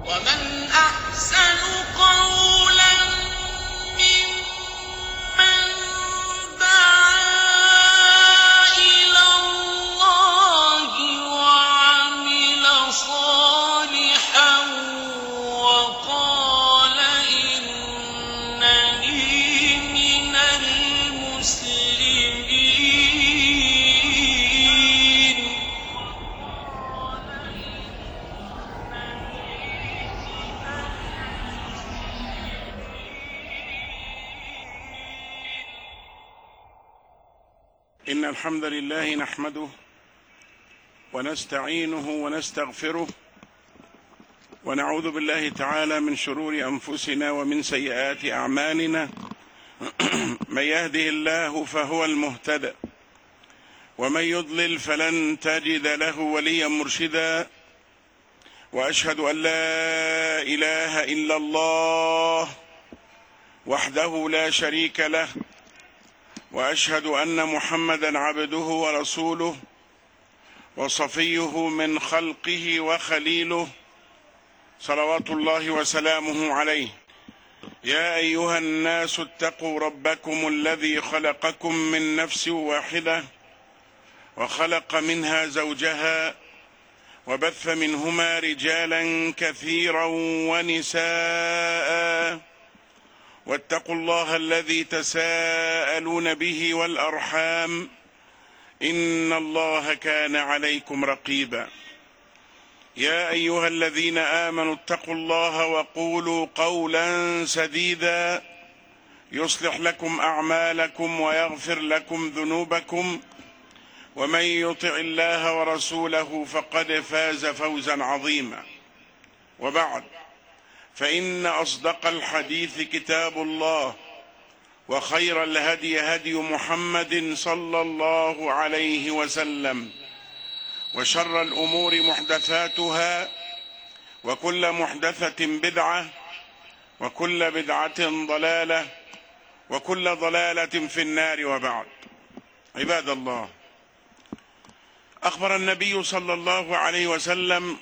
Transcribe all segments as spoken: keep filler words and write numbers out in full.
ومن أحسن قولا ممن دعا إلى الله وعمل صالحا وقال إنني من المسلمين. إن الحمد لله نحمده ونستعينه ونستغفره ونعوذ بالله تعالى من شرور أنفسنا ومن سيئات أعمالنا. من يهده الله فهو المهتدى ومن يضلل فلن تجد له وليا مرشدا، وأشهد أن لا إله إلا الله وحده لا شريك له، وأشهد أن محمدا عبده ورسوله وصفيه من خلقه وخليله صلوات الله وسلامه عليه. يا أيها الناس اتقوا ربكم الذي خلقكم من نفس واحدة وخلق منها زوجها وبث منهما رجالا كثيرا ونساء، واتقوا الله الذي تساءلون به والأرحام إن الله كان عليكم رقيبا. يا أيها الذين آمنوا اتقوا الله وقولوا قولا سديدا يصلح لكم أعمالكم ويغفر لكم ذنوبكم، ومن يطع الله ورسوله فقد فاز فوزا عظيما. وبعد، فإن أصدق الحديث كتاب الله، وخير الهدي هدي محمد صلى الله عليه وسلم، وشر الأمور محدثاتها، وكل محدثة بدعة، وكل بدعة ضلالة، وكل ضلالة في النار. وبعد، عباد الله، أخبر النبي صلى الله عليه وسلم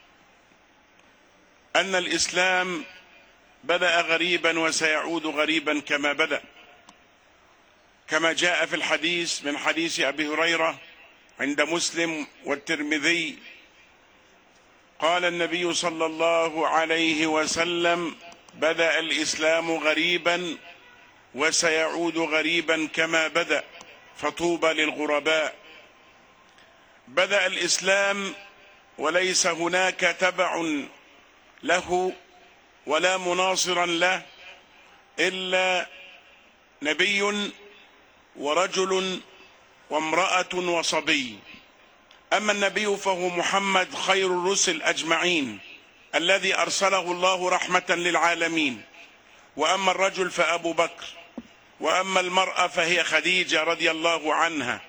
أن الإسلام بدأ غريبا وسيعود غريبا كما بدأ، كما جاء في الحديث من حديث أبي هريرة عند مسلم والترمذي. قال النبي صلى الله عليه وسلم: بدأ الإسلام غريبا وسيعود غريبا كما بدأ، فطوبى للغرباء. بدأ الإسلام وليس هناك تبع له ولا مناصرا له إلا نبي ورجل وامرأة وصبي. أما النبي فهو محمد خير الرسل أجمعين الذي أرسله الله رحمة للعالمين، وأما الرجل فأبو بكر، وأما المرأة فهي خديجة رضي الله عنها،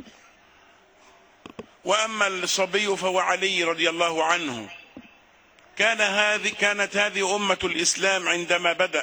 وأما الصبي فهو علي رضي الله عنه. كان هذه كانت هذه أمة الإسلام عندما بدأ،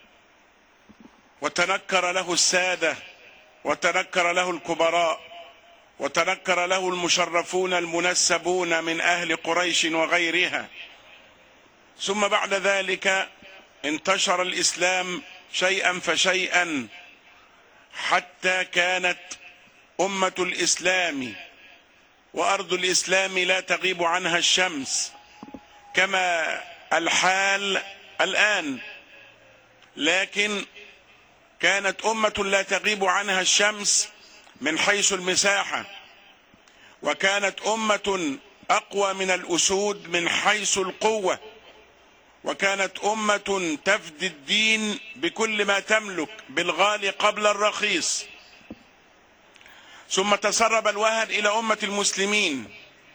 وتنكر له السادة، وتنكر له الكبراء، وتنكر له المشرفون المنسبون من أهل قريش وغيرها. ثم بعد ذلك انتشر الإسلام شيئا فشيئا، حتى كانت أمة الإسلام وأرض الإسلام لا تغيب عنها الشمس كما الحال الآن، لكن كانت أمة لا تغيب عنها الشمس من حيث المساحة، وكانت أمة أقوى من الأسود من حيث القوة، وكانت أمة تفدي الدين بكل ما تملك بالغالي قبل الرخيص. ثم تسرب الوهن إلى أمة المسلمين،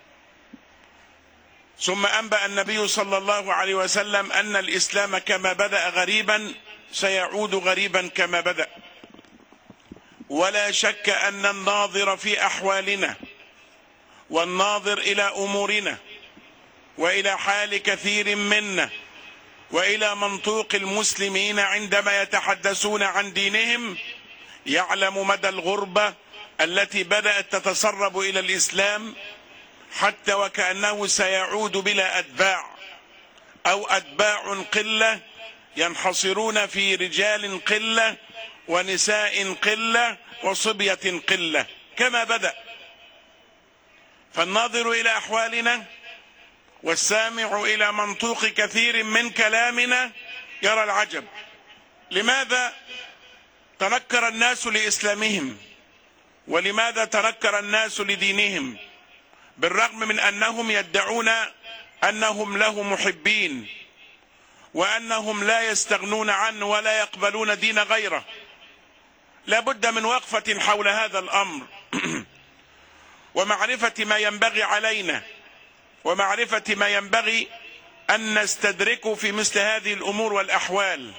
ثم أنبأ النبي صلى الله عليه وسلم أن الإسلام كما بدأ غريبا سيعود غريبا كما بدأ. ولا شك أن الناظر في أحوالنا والناظر إلى أمورنا وإلى حال كثير منا وإلى منطوق المسلمين عندما يتحدثون عن دينهم يعلم مدى الغربة التي بدأت تتسرب إلى الإسلام، حتى وكأنه سيعود بلا أتباع، أو أتباع قلة ينحصرون في رجال قلة ونساء قلة وصبية قلة كما بدأ. فالناظر إلى أحوالنا والسامع إلى منطوق كثير من كلامنا يرى العجب. لماذا تنكر الناس لإسلامهم؟ ولماذا تنكر الناس لدينهم؟ بالرغم من أنهم يدعون أنهم له محبين وأنهم لا يستغنون عنه ولا يقبلون دين غيره. لا بد من وقفة حول هذا الأمر ومعرفة ما ينبغي علينا ومعرفة ما ينبغي أن نستدركه في مثل هذه الأمور والأحوال.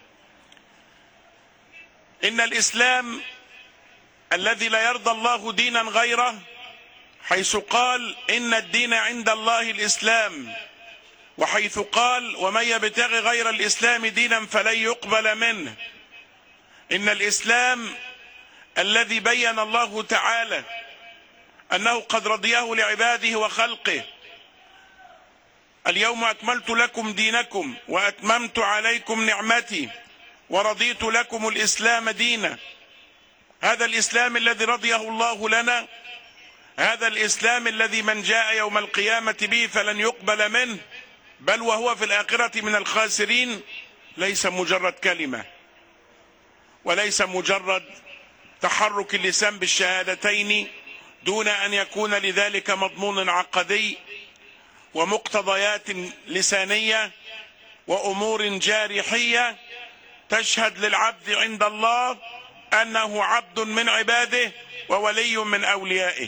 إن الإسلام الذي لا يرضى الله دينا غيره، حيث قال إن الدين عند الله الإسلام، وحيث قال ومن يبتغي غير الإسلام دينا فلن يقبل منه. إن الإسلام الذي بين الله تعالى أنه قد رضيه لعباده وخلقه، اليوم أكملت لكم دينكم وأتممت عليكم نعمتي ورضيت لكم الإسلام دينا. هذا الإسلام الذي رضيه الله لنا، هذا الإسلام الذي من جاء يوم القيامة به فلن يقبل منه بل وهو في الآخرة من الخاسرين، ليس مجرد كلمة وليس مجرد تحرك اللسان بالشهادتين دون أن يكون لذلك مضمون عقدي ومقتضيات لسانية وأمور جارحية تشهد للعبد عند الله أنه عبد من عباده وولي من أوليائه.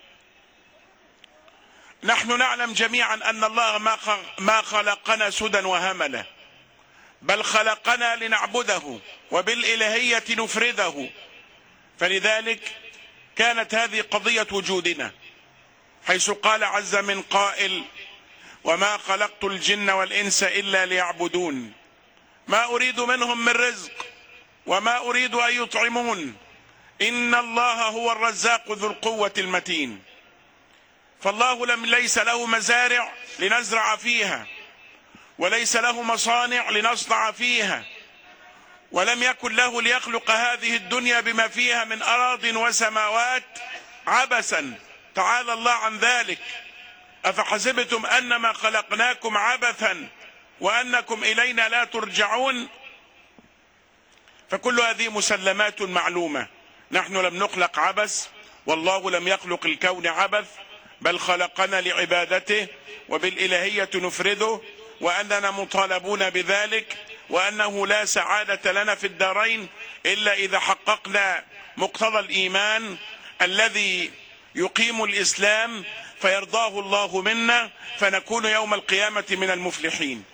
نحن نعلم جميعا أن الله ما خلقنا سدى وهملا، بل خلقنا لنعبده وبالإلهية نفرده. فلذلك كانت هذه قضية وجودنا، حيث قال عز من قائل وما خلقت الجن والإنس إلا ليعبدون ما أريد منهم من رزق وما أريد أن يطعمون إن الله هو الرزاق ذو القوة المتين. فالله لم ليس له مزارع لنزرع فيها، وليس له مصانع لنصنع فيها، ولم يكن له ليخلق هذه الدنيا بما فيها من أراض وسماوات عبثا، تعالى الله عن ذلك. أفحسبتم أنما خلقناكم عبثا وأنكم إلينا لا ترجعون؟ فكل هذه مسلمات معلومة. نحن لم نخلق عبث، والله لم يخلق الكون عبث، بل خلقنا لعبادته وبالإلهية نفرده، وأننا مطالبون بذلك، وأنه لا سعادة لنا في الدارين إلا إذا حققنا مقتضى الإيمان الذي يقيم الإسلام فيرضاه الله منا، فنكون يوم القيامة من المفلحين.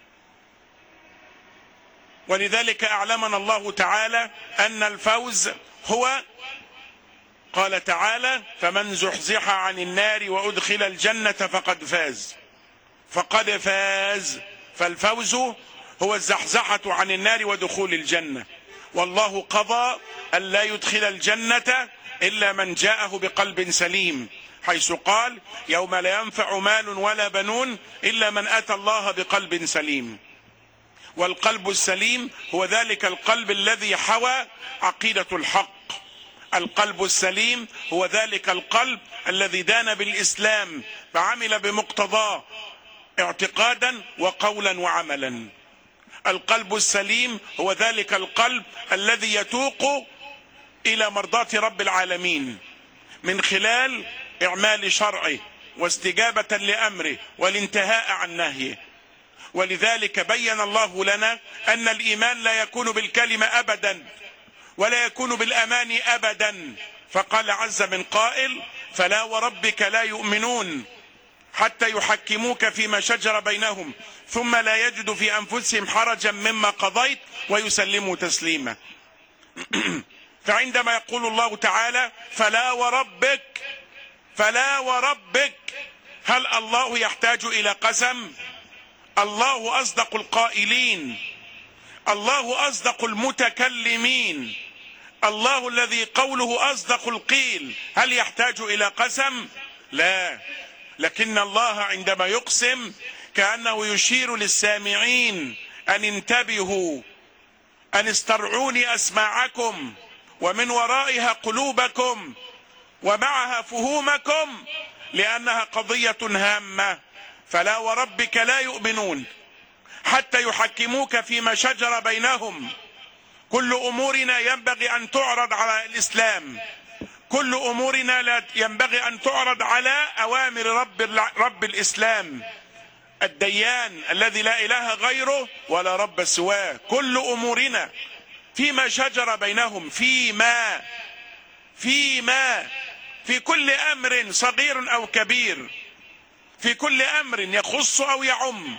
ولذلك أعلمنا الله تعالى أن الفوز هو، قال تعالى فمن زحزح عن النار وأدخل الجنة فقد فاز. فقد فاز، فالفوز هو الزحزحة عن النار ودخول الجنة. والله قضى أن لا يدخل الجنة إلا من جاءه بقلب سليم، حيث قال يوم لا ينفع مال ولا بنون إلا من أتى الله بقلب سليم. والقلب السليم هو ذلك القلب الذي حوى عقيدة الحق. القلب السليم هو ذلك القلب الذي دان بالإسلام فعمل بمقتضاه اعتقادا وقولا وعملا. القلب السليم هو ذلك القلب الذي يتوق إلى مرضاة رب العالمين من خلال إعمال شرعه واستجابة لأمره والانتهاء عن نهيه. ولذلك بين الله لنا أن الإيمان لا يكون بالكلمة أبدا ولا يكون بالأمان أبدا. فقال عز من قائل فلا وربك لا يؤمنون حتى يحكموك فيما شجر بينهم ثم لا يجدوا في أنفسهم حرجا مما قضيت ويسلموا تسليما. فعندما يقول الله تعالى فلا وربك فلا وربك، هل الله يحتاج إلى قسم؟ الله أصدق القائلين، الله أصدق المتكلمين، الله الذي قوله أصدق القيل، هل يحتاج إلى قسم؟ لا. لكن الله عندما يقسم وكأنه يشير للسامعين أن انتبهوا، أن استرعوني أسماعكم ومن ورائها قلوبكم ومعها فهومكم، لأنها قضية هامة. فلا وربك لا يؤمنون حتى يحكموك فيما شجر بينهم. كل أمورنا ينبغي أن تعرض على الإسلام، كل أمورنا لا ينبغي أن تعرض على أوامر رب, رب الإسلام الديان الذي لا إله غيره ولا رب سواه. كل أمورنا فيما شجر بينهم، فيما فيما في كل أمر صغير أو كبير، في كل أمر يخص أو يعم،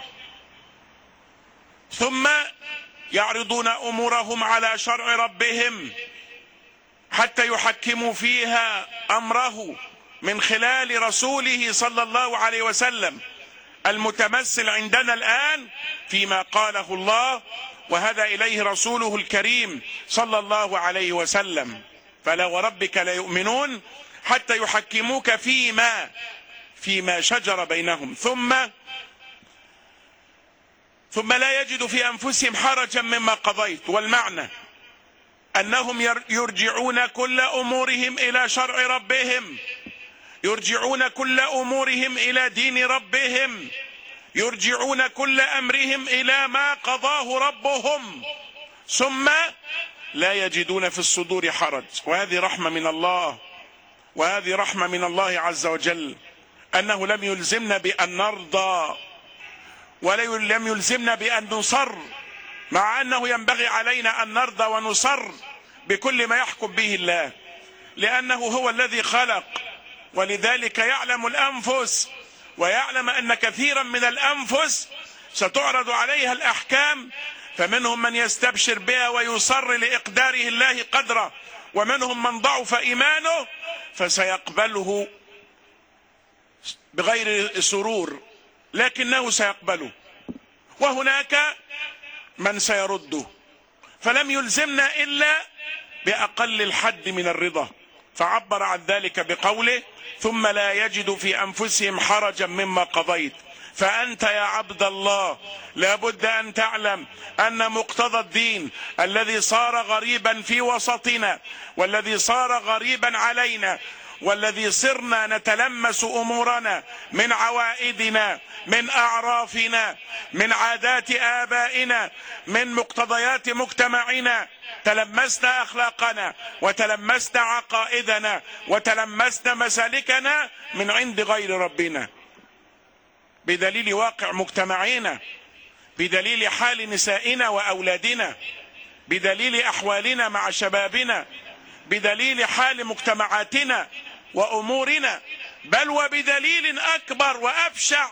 ثم يعرضون أمورهم على شرع ربهم حتى يحكموا فيها أمره من خلال رسوله صلى الله عليه وسلم المتمثل عندنا الآن فيما قاله الله وهدى إليه رسوله الكريم صلى الله عليه وسلم. فلا وربك لا يؤمنون حتى يحكموك فيما فيما شجر بينهم ثم ثم لا يجد في أنفسهم حرجا مما قضيت. والمعنى أنهم يرجعون كل أمورهم إلى شرع ربهم، يرجعون كل أمورهم إلى دين ربهم، يرجعون كل أمرهم إلى ما قضاه ربهم، ثم لا يجدون في الصدور حرج. وهذه رحمة من الله، وهذه رحمة من الله عز وجل، أنه لم يلزمنا بأن نرضى ولم يلزمنا بأن نصر، مع أنه ينبغي علينا أن نرضى ونصر بكل ما يحكم به الله، لأنه هو الذي خلق. ولذلك يعلم الأنفس ويعلم أن كثيرا من الأنفس ستعرض عليها الأحكام، فمنهم من يستبشر بها ويصر لإقداره الله قدره، ومنهم من ضعف إيمانه فسيقبله بغير سرور، لكنه سيقبله، وهناك من سيرده. فلم يلزمنا إلا بأقل الحد من الرضا، فعبر عن ذلك بقوله ثم لا يجد في أنفسهم حرجا مما قضيت. فأنت يا عبد الله لابد أن تعلم أن مقتضى الدين الذي صار غريبا في وسطنا، والذي صار غريبا علينا، والذي صرنا نتلمس أمورنا من عوائدنا، من أعرافنا، من عادات آبائنا، من مقتضيات مجتمعنا، تلمسنا أخلاقنا وتلمسنا عقائدنا وتلمسنا مسالكنا من عند غير ربنا، بدليل واقع مجتمعنا، بدليل حال نسائنا وأولادنا، بدليل أحوالنا مع شبابنا، بدليل حال مجتمعاتنا وأمورنا، بل وبدليل أكبر وأبشع،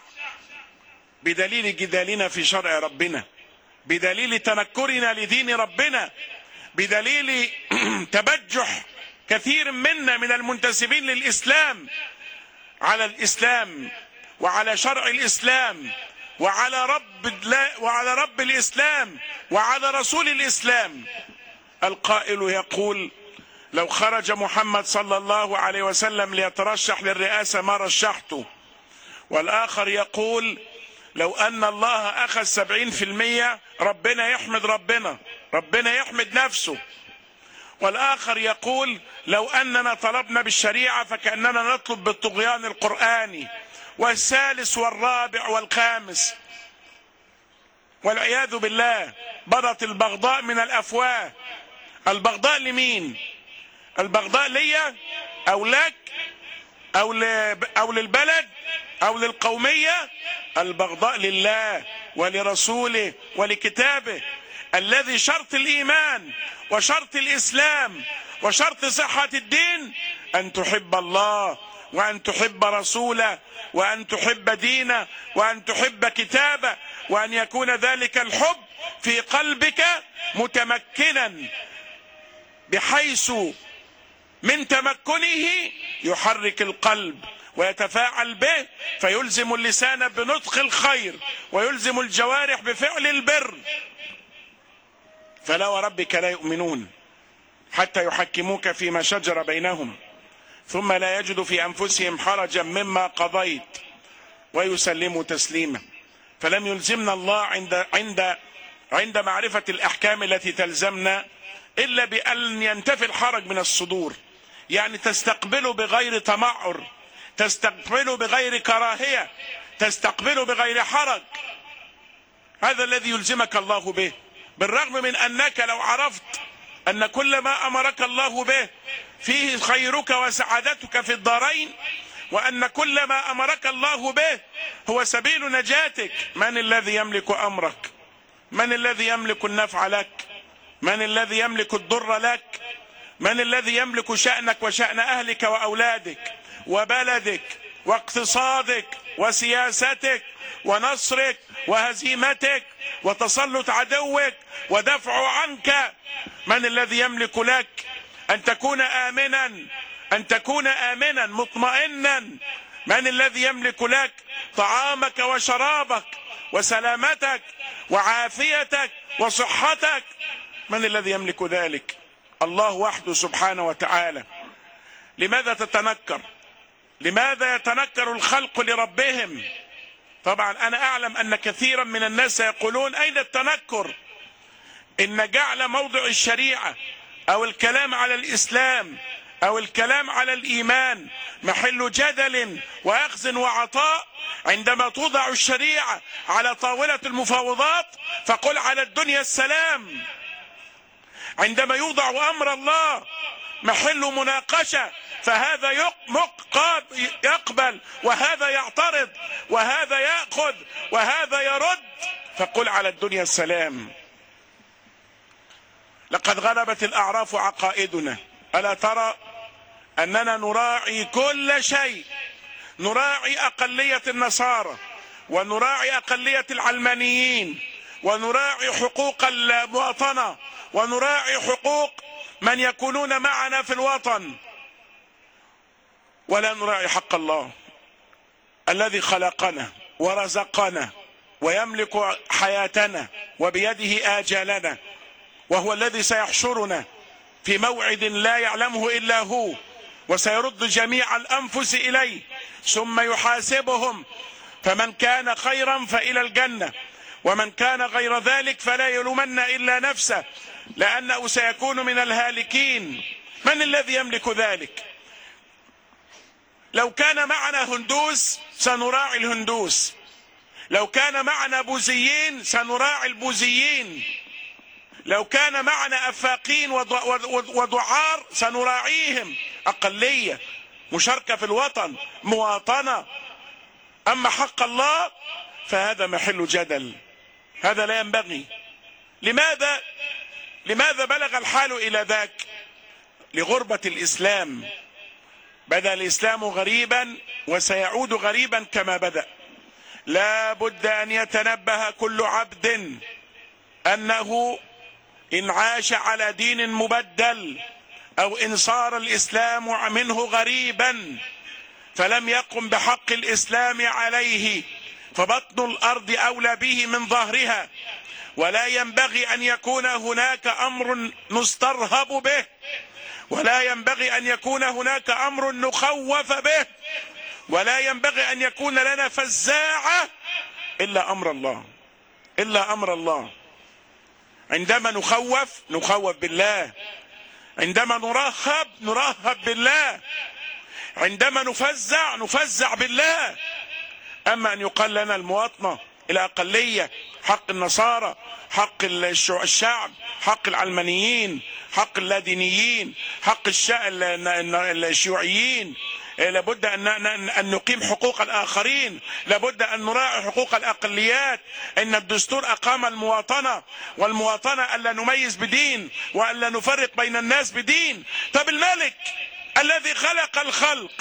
بدليل جدالنا في شرع ربنا، بدليل تنكرنا لدين ربنا، بدليل تبجح كثير منا من المنتسبين للإسلام على الإسلام وعلى شرع الإسلام وعلى رب وعلى رب الإسلام وعلى رسول الإسلام. القائل يقول لو خرج محمد صلى الله عليه وسلم ليترشح للرئاسة ما رشحته، والآخر يقول لو أن الله أخذ سبعين في المية ربنا يحمد ربنا ربنا يحمد نفسه، والآخر يقول لو أننا طلبنا بالشريعة فكأننا نطلب بالطغيان القرآني، والثالث والرابع والخامس، والعياذ بالله بدت البغضاء من الأفواه. البغضاء لمين؟ البغضاء ليا أو لك أو, أو للبلد أو للقومية؟ البغضاء لله ولرسوله ولكتابه، الذي شرط الإيمان وشرط الإسلام وشرط صحة الدين أن تحب الله وأن تحب رسوله وأن تحب دينه وأن تحب كتابه، وأن يكون ذلك الحب في قلبك متمكنا بحيث من تمكنه يحرك القلب ويتفاعل به، فيلزم اللسان بنطق الخير ويلزم الجوارح بفعل البر. فلا وربك لا يؤمنون حتى يحكموك فيما شجر بينهم ثم لا يجد في أنفسهم حرجا مما قضيت ويسلموا تسليما. فلم يلزمنا الله عند عند عند معرفة الأحكام التي تلزمنا إلا بأن ينتفي الحرج من الصدور، يعني تستقبله بغير تمعر، تستقبله بغير كراهية، تستقبله بغير حرج. هذا الذي يلزمك الله به، بالرغم من أنك لو عرفت أن كل ما أمرك الله به فيه خيرك وسعادتك في الدارين، وأن كل ما أمرك الله به هو سبيل نجاتك. من الذي يملك أمرك؟ من الذي يملك النفع لك؟ من الذي يملك الضر لك؟ من الذي يملك شأنك وشأن أهلك وأولادك وبلدك واقتصادك وسياستك ونصرك وهزيمتك وتسلط عدوك ودفع عنك؟ من الذي يملك لك أن تكون آمنا، أن تكون آمنا مطمئنا؟ من الذي يملك لك طعامك وشرابك وسلامتك وعافيتك وصحتك؟ من الذي يملك ذلك؟ الله وحده سبحانه وتعالى. لماذا تتنكر؟ لماذا يتنكر الخلق لربهم؟ طبعا أنا أعلم أن كثيرا من الناس يقولون أين التنكر؟ إن جعل موضع الشريعة أو الكلام على الإسلام أو الكلام على الإيمان محل جدل وأخذ وعطاء. عندما توضع الشريعة على طاولة المفاوضات فقل على الدنيا السلام. عندما يوضع أمر الله محل مناقشة فهذا يقبل وهذا يعترض وهذا يأخذ وهذا يرد، فقل على الدنيا السلام. لقد غلبت الأعراف عقائدنا. ألا ترى أننا نراعي كل شيء؟ نراعي أقلية النصارى، ونراعي أقلية العلمانيين، ونراعي حقوق المواطنة، ونراعي حقوق من يكونون معنا في الوطن، ولا نراعي حق الله الذي خلقنا ورزقنا ويملك حياتنا وبيده آجالنا، وهو الذي سيحشرنا في موعد لا يعلمه إلا هو، وسيرد جميع الأنفس إليه ثم يحاسبهم، فمن كان خيرا فإلى الجنة، ومن كان غير ذلك فلا يلومن إلا نفسه لأنه سيكون من الهالكين. من الذي يملك ذلك؟ لو كان معنا هندوس سنراعي الهندوس، لو كان معنا بوذيين سنراعي البوذيين، لو كان معنا أفاقين ودعار سنراعيهم. أقلية، مشاركة في الوطن، مواطنة. أما حق الله فهذا محل جدل، هذا لا ينبغي. لماذا لماذا بلغ الحال إلى ذاك؟ لغربة الإسلام. بدأ الإسلام غريبا وسيعود غريبا كما بدأ. لا بد أن يتنبه كل عبد أنه إن عاش على دين مبدل أو إن صار الإسلام منه غريبا فلم يقم بحق الإسلام عليه فبطن الأرض أولى به من ظهرها، ولا ينبغي أن يكون هناك أمر نسترهب به، ولا ينبغي أن يكون هناك أمر نخوف به، ولا ينبغي أن يكون لنا فزاعة إلا أمر الله، إلا أمر الله. عندما نخوف نخوف بالله، عندما نرهب نرهب بالله، عندما نفزع نفزع بالله. أما أن يقال لنا المواطنة الأقلية، حق النصارى، حق الشعب، حق العلمانيين، حق اللادينيين، حق الشيوعيين، لابد أن نقيم حقوق الآخرين، لابد أن نراعي حقوق الأقليات، إن الدستور أقام المواطنة، والمواطنة ألا نميز بدين وألا نفرق بين الناس بدين. طب الملك الذي خلق الخلق،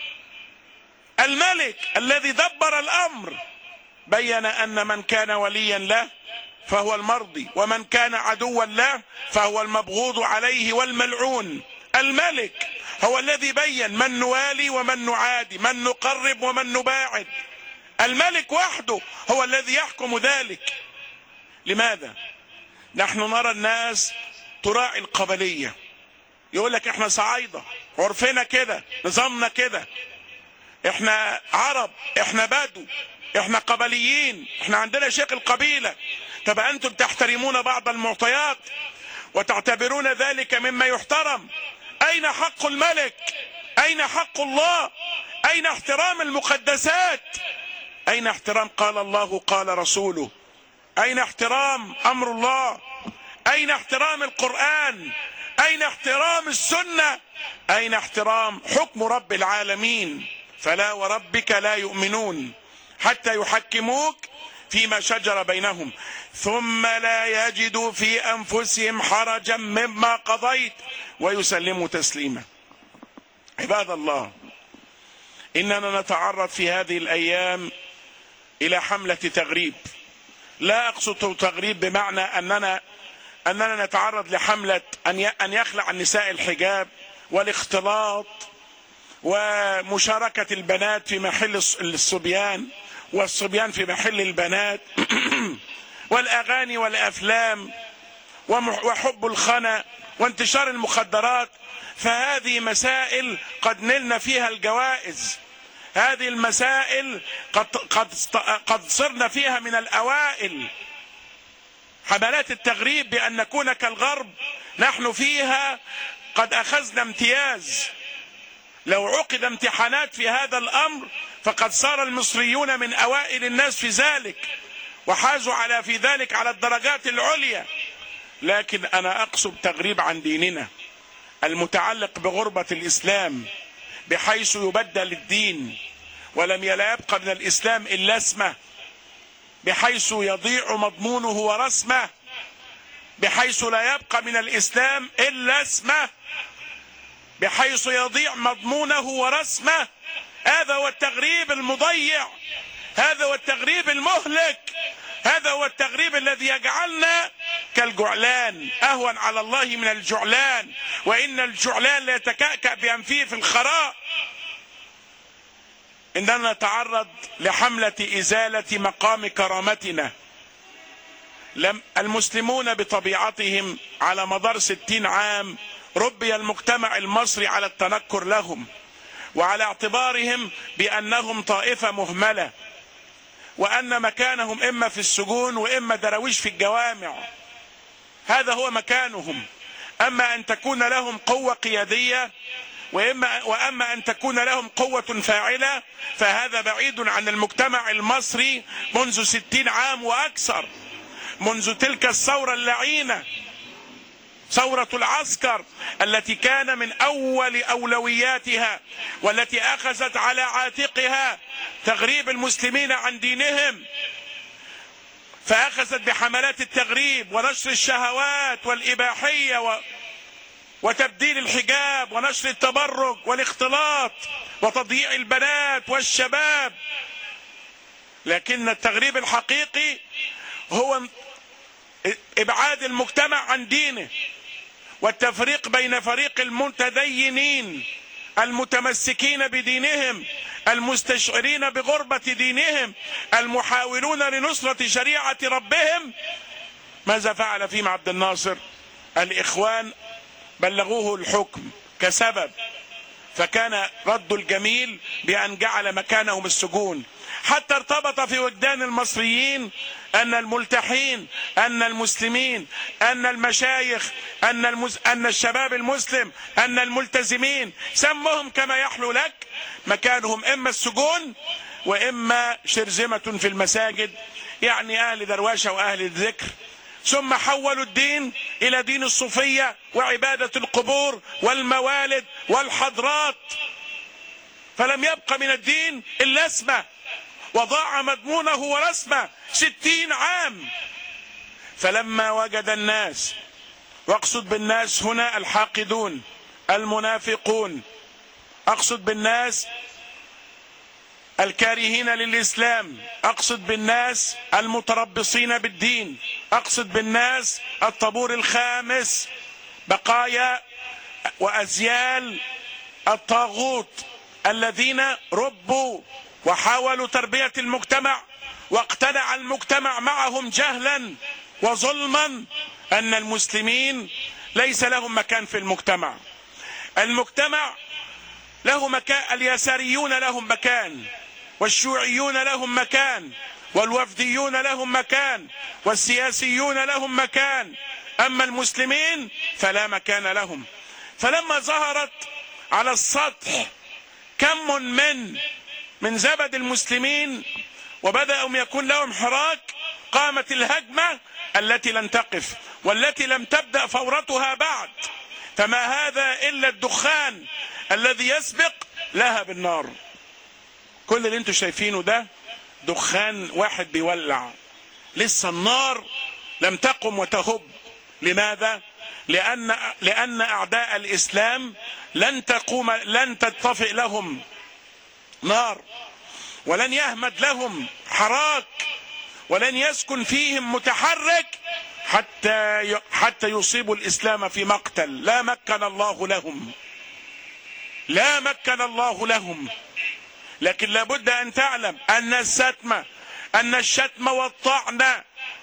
الملك الذي دبر الأمر، بين أن من كان وليا له فهو المرضي، ومن كان عدوا له فهو المبغوض عليه والملعون. الملك هو الذي بين من نوالي ومن نعادي، من نقرب ومن نباعد. الملك وحده هو الذي يحكم ذلك. لماذا؟ نحن نرى الناس تراعي القبلية، يقول لك احنا صعايدة، عرفنا كده، نظامنا كده، احنا عرب، احنا بدو، احنا قبليين، احنا عندنا شيخ القبيلة. طب انتم تحترمون بعض المعطيات وتعتبرون ذلك مما يحترم. اين حق الملك؟ اين حق الله؟ اين احترام المقدسات؟ اين احترام قال الله قال رسوله؟ اين احترام امر الله؟ اين احترام القرآن؟ اين احترام السنة؟ اين احترام حكم رب العالمين؟ فلا وربك لا يؤمنون حتى يحكموك فيما شجر بينهم ثم لا يجدوا في أنفسهم حرجا مما قضيت ويسلموا تسليما. عباد الله، إننا نتعرض في هذه الأيام إلى حملة تغريب. لا أقصد تغريب بمعنى أننا أننا نتعرض لحملة أن يخلع النساء الحجاب والاختلاط ومشاركة البنات في محل الصبيان والصبيان في محل البنات والأغاني والأفلام وحب الخنا وانتشار المخدرات. فهذه مسائل قد نلنا فيها الجوائز، هذه المسائل قد, قد, قد صرنا فيها من الأوائل. حملات التغريب بأن نكون كالغرب نحن فيها قد أخذنا امتياز. لو عقد امتحانات في هذا الأمر فقد صار المصريون من أوائل الناس في ذلك وحازوا على في ذلك على الدرجات العليا. لكن أنا أقصد تغريب عن ديننا المتعلق بغربة الإسلام، بحيث يبدل الدين ولم يلا يبقى من الإسلام إلا اسمه، بحيث يضيع مضمونه ورسمه، بحيث لا يبقى من الإسلام إلا اسمه، بحيث يضيع مضمونه ورسمه. هذا هو التغريب المضيع، هذا هو التغريب المهلك، هذا هو التغريب الذي يجعلنا كالجعلان، أهون على الله من الجعلان، وإن الجعلان لا يتكأكأ بأنفيه في الخراء. إننا نتعرض لحملة إزالة مقام كرامتنا. لم المسلمون بطبيعتهم على مدار ستين عام ربي المجتمع المصري على التنكر لهم وعلى اعتبارهم بأنهم طائفة مهملة، وأن مكانهم إما في السجون وإما درويش في الجوامع. هذا هو مكانهم. أما أن تكون لهم قوة قيادية وإما وأما أن تكون لهم قوة فاعلة فهذا بعيد عن المجتمع المصري منذ ستين عام وأكثر، منذ تلك الثورة اللعينة، ثورة العسكر التي كان من أول أولوياتها والتي أخذت على عاتقها تغريب المسلمين عن دينهم، فأخذت بحملات التغريب ونشر الشهوات والإباحية و... وتبديل الحجاب ونشر التبرج والاختلاط وتضييع البنات والشباب. لكن التغريب الحقيقي هو إبعاد المجتمع عن دينه والتفريق بين فريق المتدينين المتمسكين بدينهم المستشعرين بغربة دينهم المحاولون لنصرة شريعة ربهم. ماذا فعل فيهم عبد الناصر؟ الإخوان بلغوه الحكم كسبب، فكان رد الجميل بأن جعل مكانهم السجون، حتى ارتبط في وجدان المصريين أن الملتحين، أن المسلمين، أن المشايخ، أن, المز... أن الشباب المسلم، أن الملتزمين، سمهم كما يحلو لك، مكانهم إما السجون وإما شرذمة في المساجد، يعني أهل درواشة وأهل الذكر. ثم حولوا الدين إلى دين الصوفية وعبادة القبور والموالد والحضرات، فلم يبق من الدين إلا اسمه، وضاع مضمونه ورسمه ستين عام. فلما وجد الناس، واقصد بالناس هنا الحاقدون المنافقون، اقصد بالناس الكارهين للإسلام، اقصد بالناس المتربصين بالدين، اقصد بالناس الطابور الخامس، بقايا وأزيال الطاغوت الذين ربوا وحاولوا تربية المجتمع، واقتنع المجتمع معهم جهلا وظلما أن المسلمين ليس لهم مكان في المجتمع. المجتمع له مكان، اليساريون لهم مكان، والشيوعيون لهم مكان، والوفديون لهم مكان، والسياسيون لهم مكان، أما المسلمين فلا مكان لهم. فلما ظهرت على السطح كم من من زبد المسلمين وبدأوا يكون لهم حراك، قامت الهجمة التي لن تقف والتي لم تبدأ فورتها بعد. فما هذا إلا الدخان الذي يسبق لهب النار. كل اللي انتم شايفينه ده دخان واحد بيولع، لسه النار لم تقم وتهب. لماذا؟ لأن لأن أعداء الإسلام لن تقوم لن تطفئ لهم نار، ولن يهمد لهم حراك، ولن يسكن فيهم متحرك حتى حتى يصيبوا الإسلام في مقتل. لا مكن الله لهم، لا مكن الله لهم. لكن لابد أن تعلم أن الشتم أن الشتم والطعن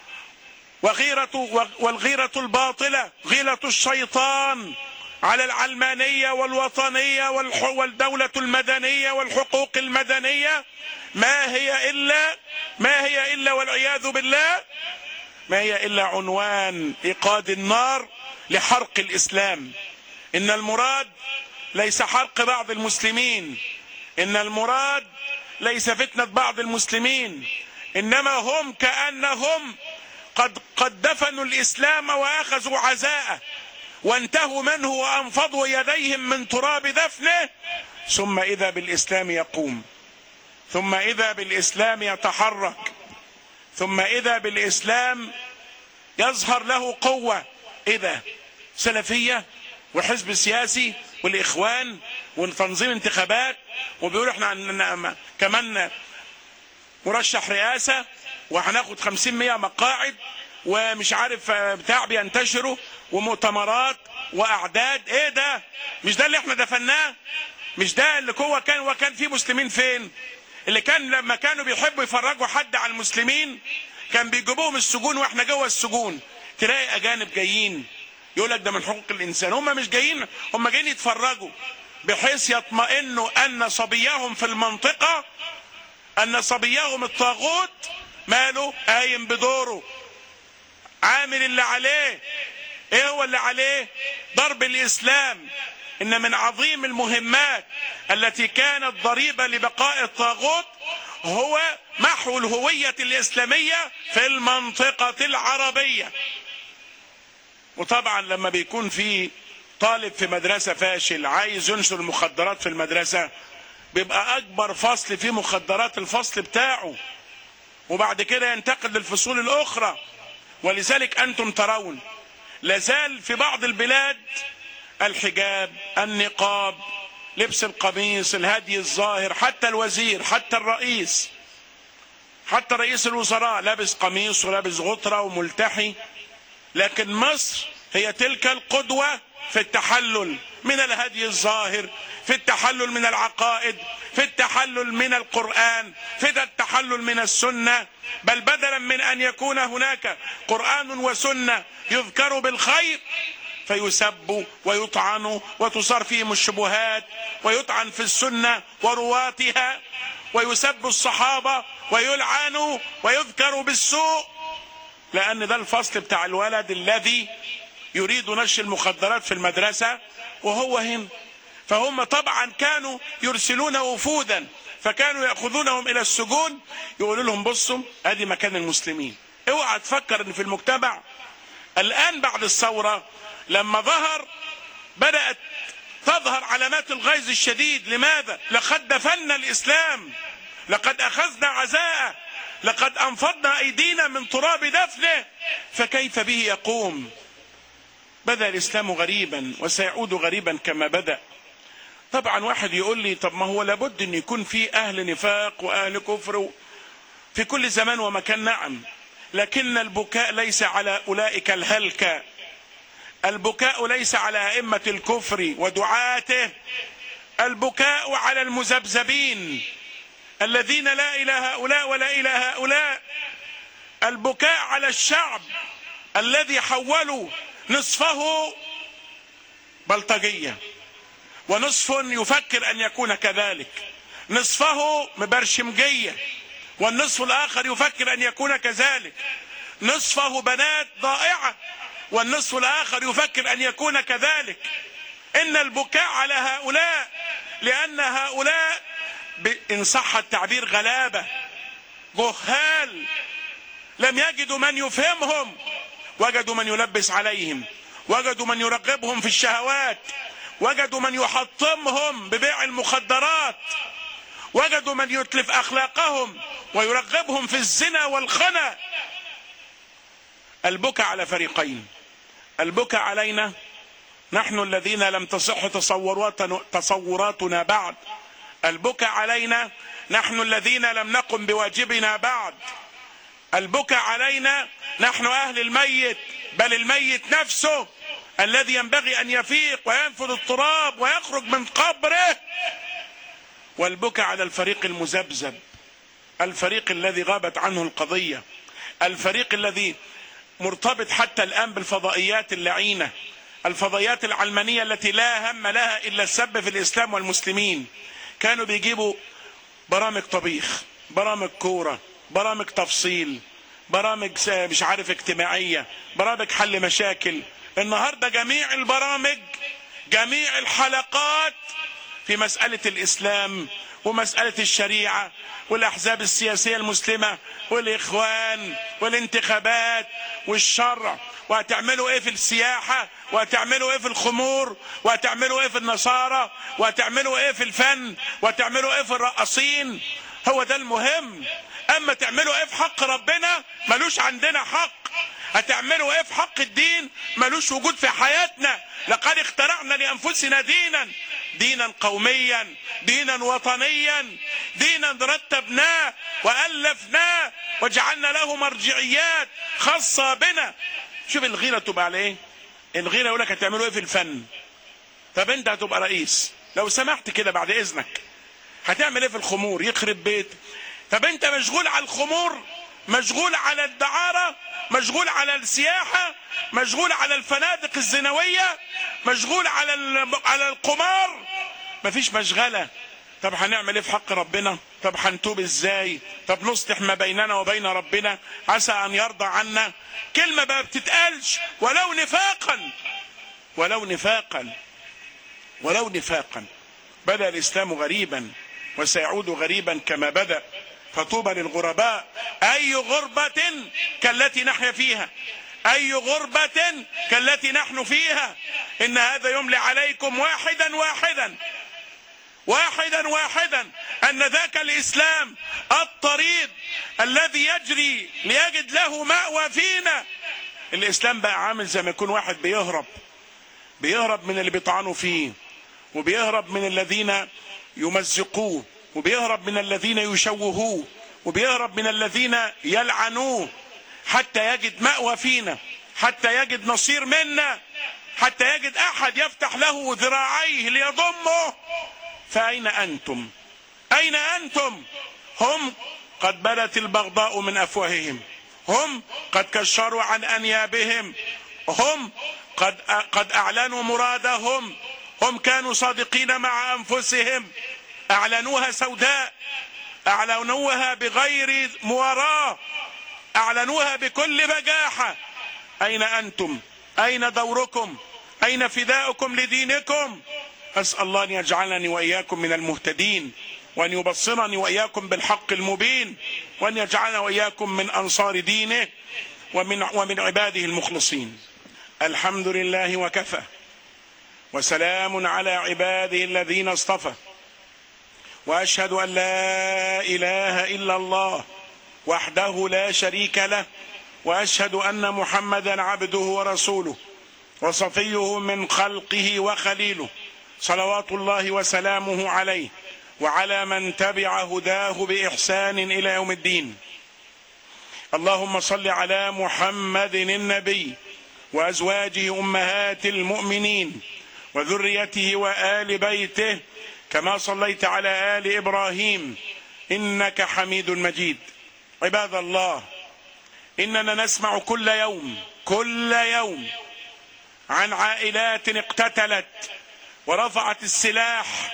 وغيرة والغيرة الباطلة، غيرة الشيطان على العلمانية والوطنية والدولة المدنية والحقوق المدنية، ما هي إلا ما هي إلا والعياذ بالله ما هي إلا عنوان إيقاد النار لحرق الإسلام. إن المراد ليس حرق بعض المسلمين، إن المراد ليس فتنة بعض المسلمين، إنما هم كأنهم قد قد دفنوا الإسلام وأخذوا عزاءه وانتهوا منه وأنفضوا يديهم من تراب دفنه، ثم إذا بالإسلام يقوم، ثم إذا بالإسلام يتحرك، ثم إذا بالإسلام يظهر له قوة. إذا سلفية وحزب سياسي والإخوان وتنظيم انتخابات، وبيقول احنا كمان مرشح رئاسة وهناخد خمسين مية مقاعد ومش عارف بتاع بينتشروا ومؤتمرات وأعداد. ايه ده؟ مش ده اللي احنا دفناه؟ مش ده اللي هو كان وكان فيه مسلمين فين؟ اللي كان لما كانوا بيحبوا يفرجوا حد على المسلمين كان بيجيبوهم السجون واحنا جوه السجون. تلاقي اجانب جايين يقول لك ده من حقوق الانسان. هم مش جايين، هم جايين يتفرجوا بحيث يطمئنوا ان صبيهم في المنطقة، ان صبيهم الطاغوت ماله قايم بدوره، عامل اللي عليه. ايه هو اللي عليه؟ ضرب الاسلام. ان من عظيم المهمات التي كانت ضريبة لبقاء الطاغوت هو محو الهوية الإسلامية في المنطقة العربية. وطبعا لما بيكون في طالب في مدرسة فاشل عايز ينشر المخدرات في المدرسة، بيبقى أكبر فصل فيه مخدرات الفصل بتاعه، وبعد كده ينتقل للفصول الأخرى. ولذلك أنتم ترون لازال في بعض البلاد الحجاب، النقاب، لبس القميص، الهدي الظاهر، حتى الوزير، حتى الرئيس، حتى رئيس الوزراء لابس قميص ولابس غطرة وملتحي. لكن مصر هي تلك القدوة في التحلل من الهدي الظاهر، في التحلل من العقائد، في التحلل من القرآن، في التحلل من السنة. بل بدلا من أن يكون هناك قرآن وسنة يذكر بالخير فيسب ويطعن وتصار فيهم الشبهات، ويطعن في السنة ورواتها، ويسب الصحابة ويلعنوا ويذكر بالسوء، لأن ده الفصل بتاع الولد الذي يريد نشر المخدرات في المدرسة وهو هنا. فهم طبعا كانوا يرسلون وفودا، فكانوا يأخذونهم إلى السجون يقولوا لهم بصوا ادي مكان المسلمين. اوعى تفكر ان في المجتمع الآن بعد الثورة لما ظهر بدأت تظهر علامات الغيظ الشديد. لماذا؟ لقد دفنا الإسلام، لقد أخذنا عزاءه، لقد أنفضنا أيدينا من تراب دفنه، فكيف به يقوم؟ بدأ الإسلام غريبا وسيعود غريبا كما بدأ. طبعا واحد يقول لي طب ما هو لابد أن يكون في أهل نفاق وأهل كفر في كل زمان ومكان. نعم، لكن البكاء ليس على أولئك الهلكة، البكاء ليس على أئمة الكفر ودعاته، البكاء على المذبذبين الذين لا إلى هؤلاء ولا إلى هؤلاء، البكاء على الشعب الذي حولوا نصفه بلطجية ونصف يفكر أن يكون كذلك، نصفه مبرشمجية والنصف الآخر يفكر أن يكون كذلك، نصفه بنات ضائعة والنصف الآخر يفكر أن يكون كذلك. إن البكاء على هؤلاء لأن هؤلاء إن صح التعبير غلابة، جهال، لم يجدوا من يفهمهم، وجدوا من يلبس عليهم، وجدوا من يرغبهم في الشهوات، وجدوا من يحطمهم ببيع المخدرات، وجدوا من يتلف أخلاقهم ويرغبهم في الزنا والخنا. البكاء على فريقين، البكاء علينا نحن الذين لم تصح تصوراتنا بعد، البكاء علينا نحن الذين لم نقم بواجبنا بعد، البكاء علينا نحن أهل الميت، بل الميت نفسه الذي ينبغي أن يفيق وينفذ التراب ويخرج من قبره، والبكاء على الفريق المذبذب، الفريق الذي غابت عنه القضية، الفريق الذي مرتبط حتى الآن بالفضائيات اللعينة، الفضائيات العلمانية التي لا هم لها إلا السب في الإسلام والمسلمين. كانوا بيجيبوا برامج طبيخ، برامج كورة، برامج تفصيل، برامج مش عارف اجتماعية، برامج حل مشاكل. النهاردة جميع البرامج، جميع الحلقات في مسألة الإسلام ومسألة الشريعة والأحزاب السياسية المسلمة والإخوان والانتخابات والشرع، وهتعملوا ايه في السياحة، وهتعملوا ايه في الخمور، وهتعملوا ايه في النصارى، وهتعملوا ايه في الفن، وهتعملوا ايه في الرقاصين. هو ده المهم. اما تعملوا ايه في حق ربنا ملوش عندنا حق، هتعملوا ايه في حق الدين ملوش وجود في حياتنا. لقد اخترعنا لانفسنا دينا، دينا قوميا، دينا وطنيا، دينا رتبناه والفناه وجعلنا له مرجعيات خاصه بنا. شوف الغيره تبقى على ايه؟ الغيره يقول لك هتعملوا ايه في الفن؟ طب انت هتبقى رئيس لو سمحت كده بعد اذنك، هتعمل ايه في الخمور؟ يخرب بيت. طب انت مشغول على الخمور، مشغول على الدعارة، مشغول على السياحة، مشغول على الفنادق الزنوية، مشغول على على القمار، مفيش مشغلة. طب هنعمل ايه في حق ربنا؟ طب هنتوب ازاي؟ طب نصلح ما بيننا وبين ربنا عسى ان يرضى عنا. كلمة ما بتتقالش ولو نفاقا، ولو نفاقا، ولو نفاقا. بدأ الإسلام غريبا وسيعود غريبا كما بدأ، فطوبى للغرباء. أي غربة كالتي نحيا فيها، أي غربة كالتي نحن فيها. إن هذا يملي عليكم واحدا واحدا واحدا واحدا أن ذاك الإسلام الطريق الذي يجري ليجد له مأوى فينا. الإسلام بقى عامل زي ما يكون واحد بيهرب، بيهرب من اللي بيطعنوا فيه، وبيهرب من الذين يمزقوه، وبيهرب من الذين يشوهوه، وبيهرب من الذين يلعنوه، حتى يجد مأوى فينا، حتى يجد نصير منا، حتى يجد أحد يفتح له ذراعيه ليضمه. فأين أنتم؟ أين أنتم؟ هم قد بدت البغضاء من أفواههم، هم قد كشروا عن أنيابهم، هم قد قد أعلنوا مرادهم، هم كانوا صادقين مع أنفسهم، أعلنوها سوداء، أعلنوها بغير مواراة، أعلنوها بكل بجاحة. أين أنتم؟ أين دوركم؟ أين فداؤكم لدينكم؟ أسأل الله أن يجعلني وإياكم من المهتدين، وأن يبصرني وإياكم بالحق المبين، وأن يجعلنا وإياكم من أنصار دينه ومن, ومن عباده المخلصين. الحمد لله وكفى، وسلام على عباده الذين اصطفى، وأشهد أن لا إله إلا الله وحده لا شريك له، وأشهد أن محمدا عبده ورسوله وصفيه من خلقه وخليله، صلوات الله وسلامه عليه وعلى من تبع هداه بإحسان إلى يوم الدين. اللهم صل على محمد النبي وأزواجه أمهات المؤمنين وذريته وآل بيته كما صليت على آل إبراهيم إنك حميد مجيد. عباد الله، إننا نسمع كل يوم كل يوم عن عائلات اقتتلت ورفعت السلاح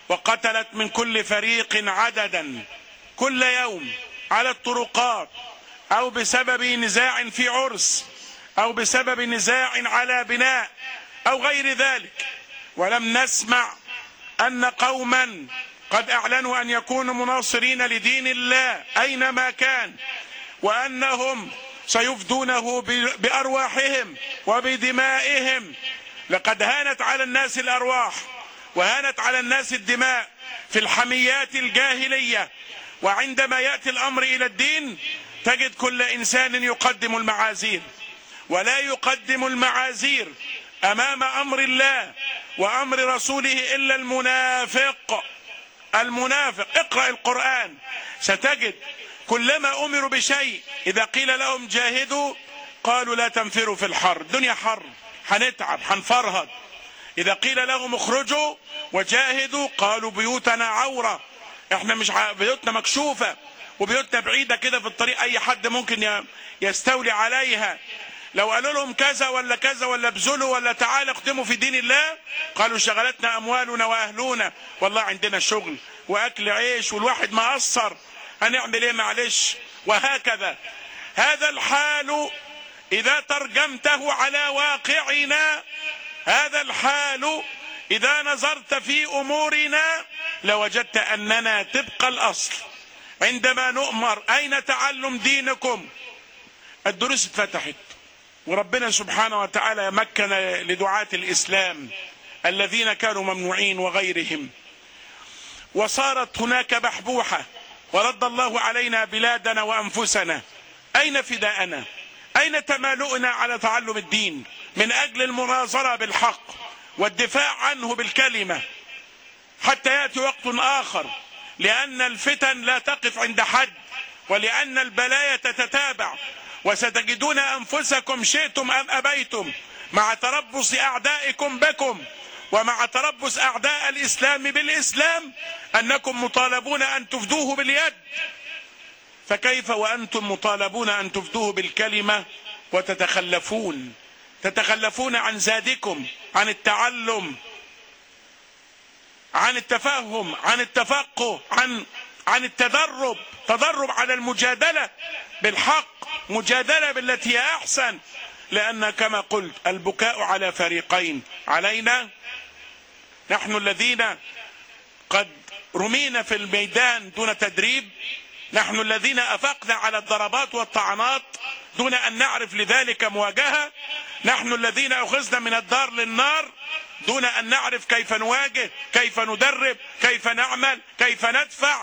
وقتلت من كل فريق عددا كل يوم على الطرقات، أو بسبب نزاع في عرس، أو بسبب نزاع على بناء، أو غير ذلك. ولم نسمع أن قوما قد أعلنوا أن يكونوا مناصرين لدين الله أينما كان، وأنهم سيفدونه بأرواحهم وبدمائهم. لقد هانت على الناس الأرواح وهانت على الناس الدماء في الحميات الجاهلية، وعندما يأتي الأمر إلى الدين تجد كل إنسان يقدم المعاذير، ولا يقدم المعاذير أمام أمر الله وأمر رسوله إلا المنافق. المنافق، اقرأ القرآن ستجد كلما أمروا بشيء إذا قيل لهم جاهدوا قالوا لا تنفروا في الحر، الدنيا حر هنتعب هنفرهد. إذا قيل لهم اخرجوا وجاهدوا قالوا بيوتنا عورة، احنا مش ع... بيوتنا مكشوفة وبيوتنا بعيدة كده في الطريق، أي حد ممكن يستولي عليها. لو قالوا لهم كذا ولا كذا ولا ابذلوا ولا تعالوا اخدموا في دين الله قالوا شغلتنا أموالنا وأهلنا، والله عندنا شغل وأكل عيش والواحد ما قصر، هنعمل ايه معلش. وهكذا هذا الحال إذا ترجمته على واقعنا، هذا الحال إذا نظرت في أمورنا لوجدت أننا طبق الأصل. عندما نؤمر أين تعلم دينكم، الدروس اتفتحت، وربنا سبحانه وتعالى مكن لدعاة الإسلام الذين كانوا ممنوعين وغيرهم، وصارت هناك بحبوحة، ورد الله علينا بلادنا وأنفسنا. أين فداءنا؟ أين تمالؤنا على تعلم الدين من أجل المناظرة بالحق والدفاع عنه بالكلمة حتى يأتي وقت آخر؟ لأن الفتن لا تقف عند حد، ولأن البلايا تتتابع، وستجدون أنفسكم شئتم أم أبيتم مع تربص أعدائكم بكم ومع تربص أعداء الإسلام بالإسلام أنكم مطالبون أن تفدوه باليد، فكيف وأنتم مطالبون أن تفدوه بالكلمة وتتخلفون تتخلفون عن زادكم، عن التعلم، عن التفهم، عن التفقه، عن عن التدرب، تدرب على المجادلة بالحق، مجادلة بالتي هي أحسن. لأن كما قلت البكاء على فريقين، علينا نحن الذين قد رمينا في الميدان دون تدريب، نحن الذين أفقنا على الضربات والطعنات دون أن نعرف لذلك مواجهة، نحن الذين أخذنا من الدار للنار دون أن نعرف كيف نواجه، كيف ندرب، كيف نعمل، كيف ندفع.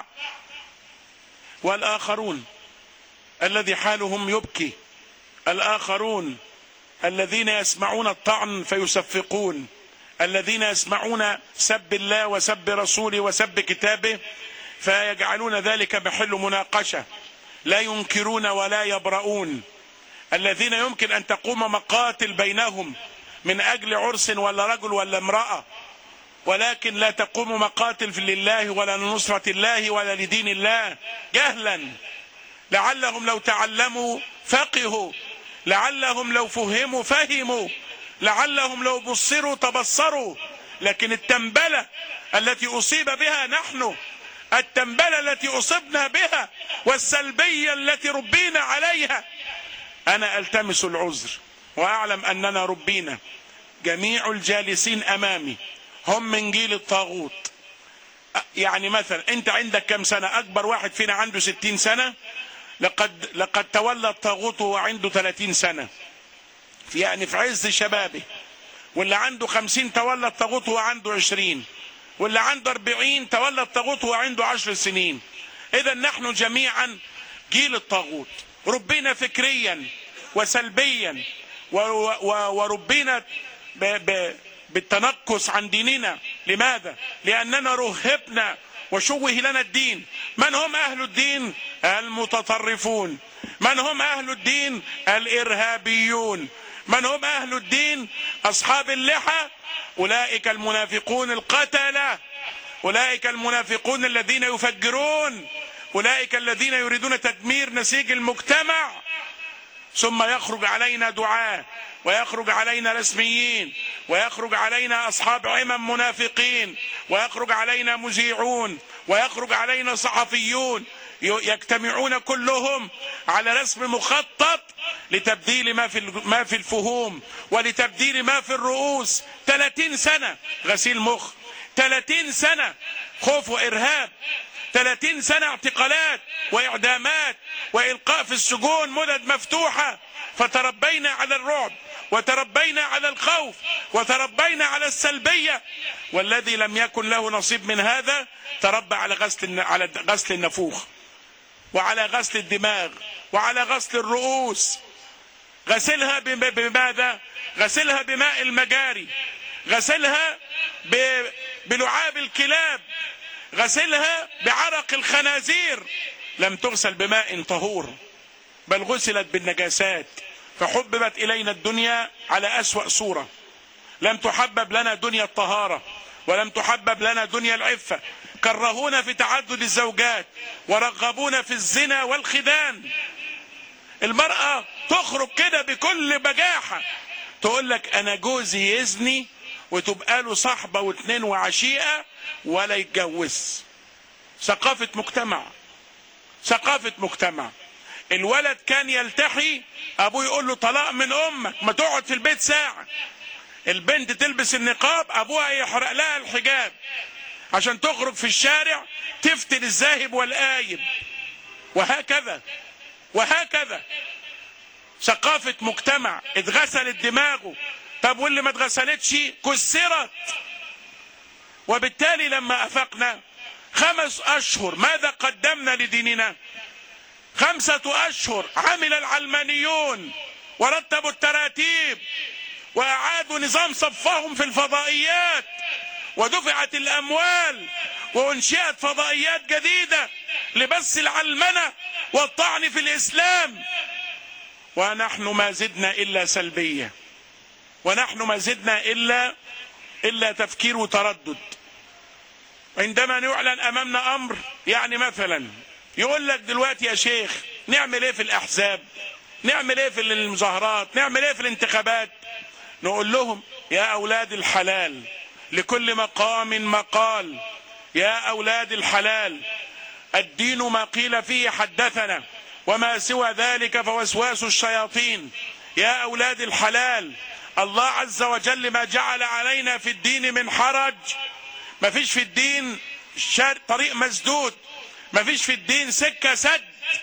والآخرون الذي حالهم يبكي، الآخرون الذين يسمعون الطعن فيصفقون، الذين يسمعون سب الله وسب رسوله وسب كتابه فيجعلون ذلك محل مناقشة، لا ينكرون ولا يبرؤون، الذين يمكن أن تقوم مقاتل بينهم من أجل عرس ولا رجل ولا امرأة، ولكن لا تقوم مقاتل لله ولا لنصرة الله ولا لدين الله، جهلا. لعلهم لو تعلموا فقهوا، لعلهم لو فهموا فهموا، لعلهم لو بصروا تبصروا. لكن التنبلة التي أصيب بها نحن، التنبلة التي أصبنا بها والسلبية التي ربينا عليها، أنا ألتمس العذر وأعلم أننا ربينا. جميع الجالسين أمامي هم من جيل الطاغوت. يعني مثلا أنت عندك كم سنة؟ أكبر واحد فينا عنده ستين سنة، لقد لقد تولى الطاغوت وهو عنده ثلاثين سنة، يعني في عز شبابه. واللي عنده خمسين تولى الطاغوت وهو عنده عشرين، واللي عنده أربعين تولى الطاغوت وهو عنده عشر سنين. إذا نحن جميعا جيل الطاغوت، ربينا فكريا وسلبيا، وربينا بالتنقص عن ديننا. لماذا؟ لأننا رهبنا وشوه لنا الدين. من هم أهل الدين؟ المتطرفون. من هم أهل الدين؟ الإرهابيون. من هم أهل الدين؟ أصحاب اللحى، أولئك المنافقون القتلة، أولئك المنافقون الذين يفجرون، أولئك الذين يريدون تدمير نسيج المجتمع. ثم يخرج علينا دعاة، ويخرج علينا رسميين، ويخرج علينا أصحاب عمم منافقين، ويخرج علينا مذيعون، ويخرج علينا صحفيون، يجتمعون كلهم على رسم مخطط لتبديل ما في ما في الفهوم ولتبديل ما في الرؤوس. ثلاثين سنة غسيل مخ، ثلاثين سنة خوف وإرهاب، ثلاثين سنة اعتقالات وإعدامات وإلقاء في السجون مدد مفتوحة. فتربينا على الرعب، وتربينا على الخوف، وتربينا على السلبية. والذي لم يكن له نصيب من هذا تربى على غسل على غسل النفوخ، وعلى غسل الدماغ، وعلى غسل الرؤوس. غسلها بماذا؟ غسلها بماء المجاري، غسلها بلعاب الكلاب، غسلها بعرق الخنازير. لم تغسل بماء طهور، بل غسلت بالنجاسات. فحببت إلينا الدنيا على أسوأ صورة. لم تحبب لنا دنيا الطهارة، ولم تحبب لنا دنيا العفة. كرهونا في تعدد الزوجات، ورغبونا في الزنا والخدان. المرأة تخرج كده بكل بجاحة تقول لك أنا جوزي يزني، وتبقى له صاحبة واثنين وعشيقة ولا يتجوز. ثقافة مجتمع، ثقافة مجتمع. الولد كان يلتحي، أبوه يقول له طلاق من أمك، ما تقعد في البيت ساعة. البنت تلبس النقاب، أبوها يحرق لها الحجاب عشان تخرج في الشارع تفتن الذاهب والآيب. وهكذا وهكذا. ثقافة مجتمع اتغسلت دماغه. طب واللي ما اتغسلتش كسرت. وبالتالي لما أفقنا خمس أشهر ماذا قدمنا لديننا؟ خمسة أشهر عمل العلمانيون ورتبوا التراتيب وأعادوا نظام صفهم في الفضائيات، ودفعت الأموال وأنشئت فضائيات جديدة لبث العلمنة والطعن في الإسلام. ونحن ما زدنا إلا سلبية، ونحن ما زدنا إلا إلا تفكير وتردد. عندما يعلن أمامنا أمر، يعني مثلا يقول لك دلوقتي يا شيخ نعمل ايه في الأحزاب، نعمل ايه في المظاهرات، نعمل ايه في الانتخابات، نقول لهم يا أولاد الحلال لكل مقام مقال. يا أولاد الحلال، الدين ما قيل فيه حدثنا، وما سوى ذلك فوسواس الشياطين. يا أولاد الحلال، الله عز وجل ما جعل علينا في الدين من حرج. ما فيش في الدين طريق مسدود، ما فيش في الدين سكة سد.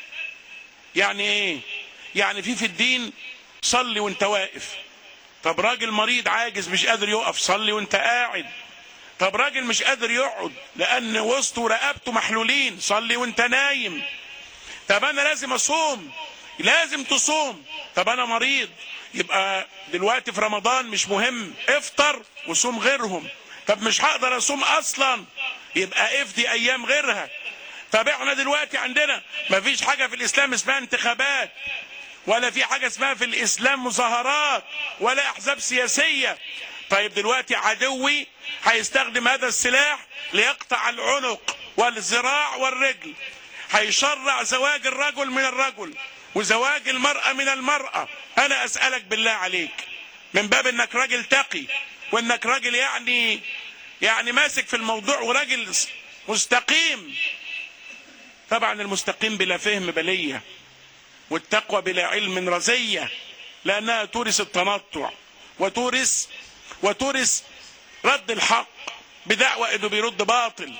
يعني ايه؟ يعني في في الدين صلي وانت واقف. طب راجل مريض عاجز مش قادر يقف، صلي وانت قاعد. طب راجل مش قادر يقعد لان وسطه ورقبته محلولين، صلي وانت نايم. طب انا لازم اصوم، لازم تصوم. طب انا مريض، يبقى دلوقتي في رمضان مش مهم، افطر وصوم غيرهم. طب مش هقدر اصوم اصلا، يبقى افدي ايام غيرها. طب احنا دلوقتي عندنا مفيش حاجة في الاسلام اسمها انتخابات، ولا في حاجة اسمها في الاسلام مظاهرات، ولا احزاب سياسية. طيب دلوقتي عدوي هيستخدم هذا السلاح ليقطع العنق والذراع والرجل، هيشرع زواج الرجل من الرجل وزواج المرأة من المرأة. انا اسألك بالله عليك، من باب انك راجل تقي، وانك راجل يعني يعني ماسك في الموضوع وراجل مستقيم. طبعا المستقيم بلا فهم بلية، والتقوى بلا علم رزية، لأنها تورث التنطع وتورث وتورث رد الحق بدعوى انه بيرد باطل.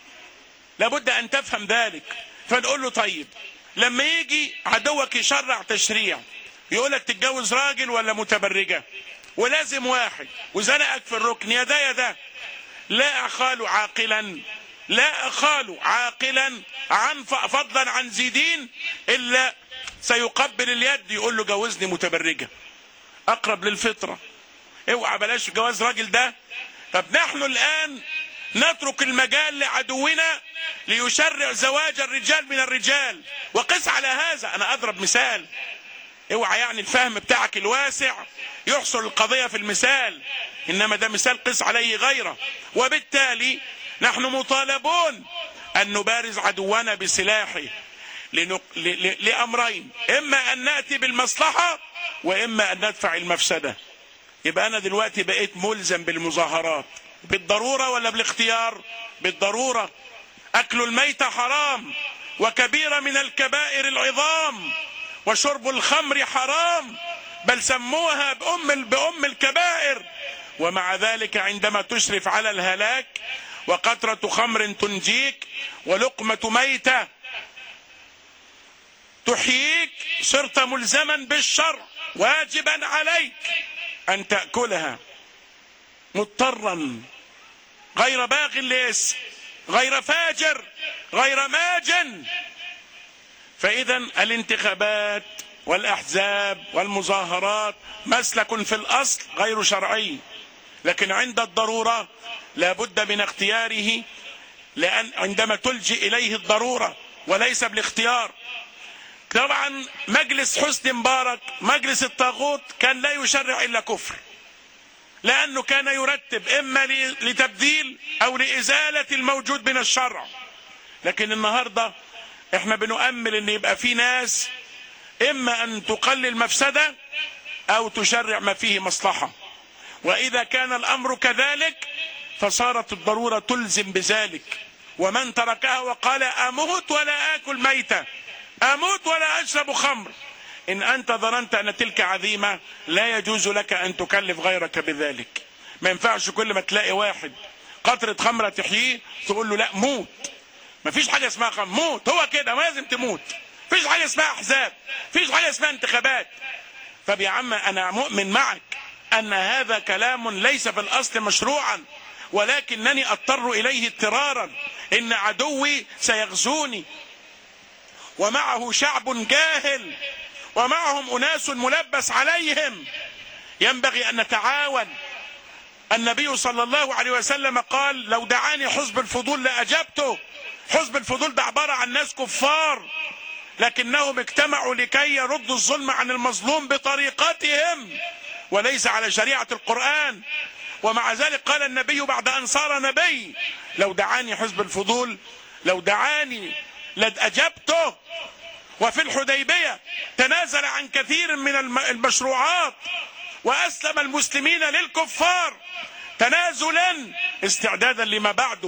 لابد ان تفهم ذلك. فنقول له طيب لما يجي عدوك يشرع تشريع يقولك تتجوز راجل ولا متبرجة، ولازم واحد وزنقك في الركن يا ده يا ده، لا أخال عاقلا لا أخال عاقلا عن فضلا عن ذي دين إلا سيقبل اليد يقول له جوزني متبرجة، أقرب للفطرة. اوعى بلاش جواز راجل ده. طب نحن الآن نترك المجال لعدونا ليشرع زواج الرجال من الرجال. وقس على هذا، أنا أضرب مثال، اوعى يعني الفهم بتاعك الواسع يحصل القضية في المثال، إنما ده مثال قس عليه غيره. وبالتالي نحن مطالبون أن نبارز عدونا بسلاحه، لنق... ل... ل... لأمرين، إما أن نأتي بالمصلحة وإما أن ندفع المفسدة. يبقى أنا دلوقتي بقيت ملزم بالمظاهرات بالضرورة ولا بالاختيار؟ بالضرورة. أكل الميت حرام وكبيرة من الكبائر العظام، وشرب الخمر حرام، بل سموها بأم بأم الكبائر. ومع ذلك عندما تشرف على الهلاك وقطرة خمر تنجيك ولقمة ميتة تحييك، صرت ملزما بالشرع، واجبا عليك أن تأكلها مضطرا، غير باغ لإثم، غير فاجر، غير ماجن. فإذا الانتخابات والأحزاب والمظاهرات مسلك في الأصل غير شرعي، لكن عند الضرورة لا بد من اختياره، لأن عندما تلجئ إليه الضرورة وليس بالاختيار. طبعا مجلس حسني مبارك، مجلس الطاغوت، كان لا يشرع إلا كفر، لأنه كان يرتب إما لتبديل أو لإزالة الموجود من الشرع. لكن النهاردة احنا بنؤمل ان يبقى في ناس إما أن تقلل مفسدة أو تشرع ما فيه مصلحة، وإذا كان الأمر كذلك فصارت الضرورة تلزم بذلك. ومن تركها وقال أموت ولا آكل ميتة، أموت ولا أشرب خمر، إن أنت ظننت أن تلك عزيمة لا يجوز لك أن تكلف غيرك بذلك. ما ينفعش كل ما تلاقي واحد قطرة خمرة تحييه تقول له لا موت. ما فيش حاجة اسمها خمر، موت، هو كده لازم تموت. فيش حاجة اسمها أحزاب، فيش حاجة اسمها انتخابات. فيا عم أنا مؤمن معك أن هذا كلام ليس في الأصل مشروعا، ولكنني أضطر إليه اضطرارا، إن عدوي سيغزوني ومعه شعب جاهل ومعهم أناس ملبس عليهم، ينبغي أن نتعاون. النبي صلى الله عليه وسلم قال لو دعاني حزب الفضول لأجبته. حزب الفضول ده عبارة عن ناس كفار، لكنهم اجتمعوا لكي يردوا الظلم عن المظلوم بطريقتهم وليس على شريعة القرآن. ومع ذلك قال النبي بعد أن صار نبي لو دعاني حزب الفضول، لو دعاني لأجبته. وفي الحديبية تنازل عن كثير من المشروعات وأسلم المسلمين للكفار تنازلا استعدادا لما بعده.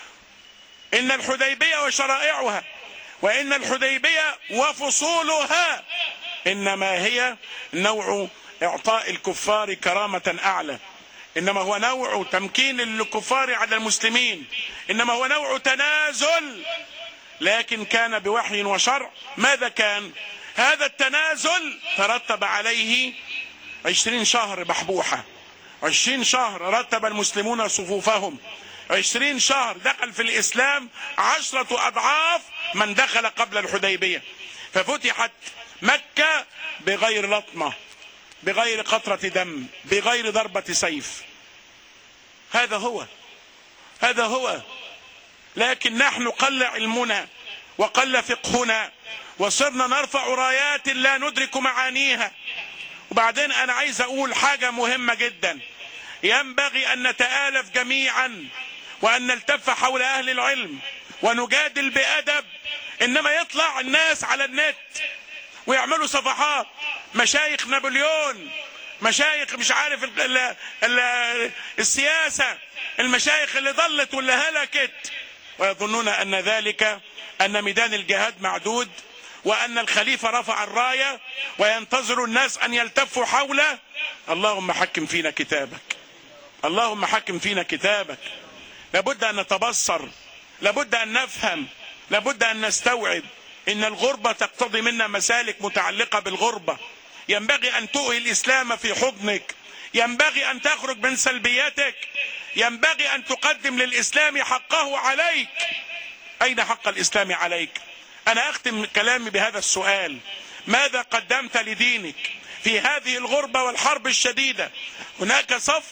إن الحديبية وشرائعها وإن الحديبية وفصولها إنما هي نوع إعطاء الكفار كرامة أعلى، إنما هو نوع تمكين الكفار على المسلمين، إنما هو نوع تنازل، لكن كان بوحي وشرع. ماذا كان؟ هذا التنازل ترتب عليه عشرين شهر بحبوحة، عشرين شهر رتب المسلمون صفوفهم، عشرين شهر دخل في الإسلام عشرة أضعاف من دخل قبل الحديبية، ففتحت مكة بغير لطمة، بغير قطرة دم، بغير ضربة سيف. هذا هو هذا هو لكن نحن قل علمنا وقل فقهنا وصرنا نرفع رايات لا ندرك معانيها. وبعدين أنا عايز أقول حاجة مهمة جدا، ينبغي أن نتآلف جميعا وأن نلتف حول أهل العلم ونجادل بأدب. إنما يطلع الناس على النت ويعملوا صفحات مشايخ نابليون، مشايخ مش عارف ال ال ال السياسة، المشايخ اللي ضلت واللي هلكت، ويظنون أن ذلك أن ميدان الجهاد معدود وأن الخليفة رفع الراية وينتظر الناس أن يلتفوا حوله. اللهم حكم فينا كتابك، اللهم حكم فينا كتابك. لابد أن نتبصر، لابد أن نفهم، لابد أن نستوعب إن الغربة تقتضي منا مسالك متعلقة بالغربة. ينبغي أن تؤوي الإسلام في حضنك، ينبغي أن تخرج من سلبيتك، ينبغي أن تقدم للإسلام حقه عليك. أين حق الإسلام عليك؟ أنا أختم كلامي بهذا السؤال: ماذا قدمت لدينك في هذه الغربة والحرب الشديدة؟ هناك صف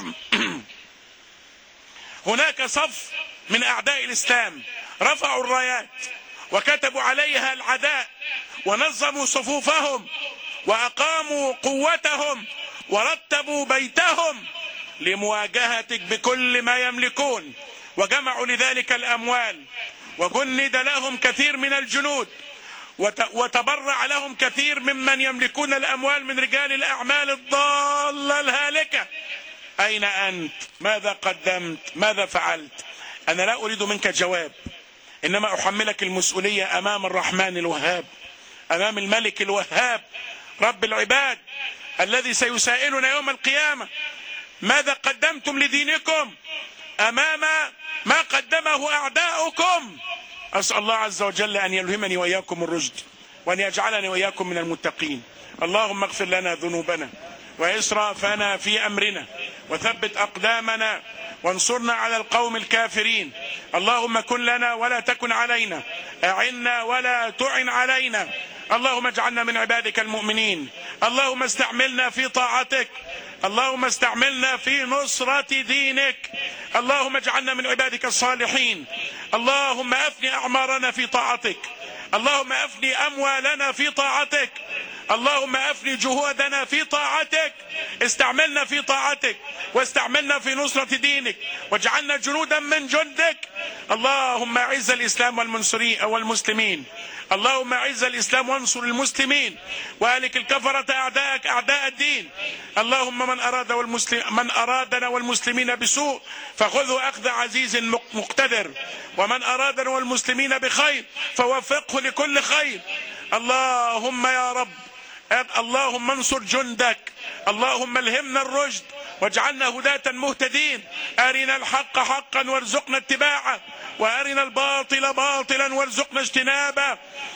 هناك صف من أعداء الإسلام رفعوا الرايات وكتبوا عليها العداء ونظموا صفوفهم وأقاموا قوتهم ورتبوا بيتهم لمواجهتك بكل ما يملكون، وجمعوا لذلك الأموال، وجند لهم كثير من الجنود، وتبرع لهم كثير ممن يملكون الأموال من رجال الأعمال الضالة الهالكة. أين أنت؟ ماذا قدمت؟ ماذا فعلت؟ أنا لا أريد منك جواب، إنما أحملك المسؤولية أمام الرحمن الوهاب، أمام الملك الوهاب رب العباد الذي سيسائلنا يوم القيامة. ماذا قدمتم لدينكم أمام ما قدمه أعداؤكم؟ أسأل الله عز وجل أن يلهمني وإياكم الرشد، وأن يجعلني وإياكم من المتقين. اللهم اغفر لنا ذنوبنا وإسرافنا في أمرنا، وثبت أقدامنا، وانصرنا على القوم الكافرين. اللهم كن لنا ولا تكن علينا، أعنا ولا تعن علينا. اللهم اجعلنا من عبادك المؤمنين. اللهم استعملنا في طاعتك، اللهم استعملنا في نصرة دينك. اللهم اجعلنا من عبادك الصالحين. اللهم أفني أعمارنا في طاعتك، اللهم أفني أموالنا في طاعتك، اللهم أفني جهودنا في طاعتك. استعملنا في طاعتك، واستعملنا في نصرة دينك، واجعلنا جنودا من جندك. اللهم أعز الإسلام والمسلمين، اللهم أعز الإسلام وانصر المسلمين، وأهلك الكفرة أعداءك أعداء الدين. اللهم من أراد والمسلم من أرادنا والمسلمين بسوء فخذه أخذ عزيز مقتدر، ومن أرادنا والمسلمين بخير فوفقه لكل خير. اللهم يا رب، اللهم انصر جندك، اللهم الهمنا الرشد واجعلنا هداة مهتدين. أرنا الحق حقا وارزقنا اتباعه، وأرنا الباطل باطلا وارزقنا اجتنابه.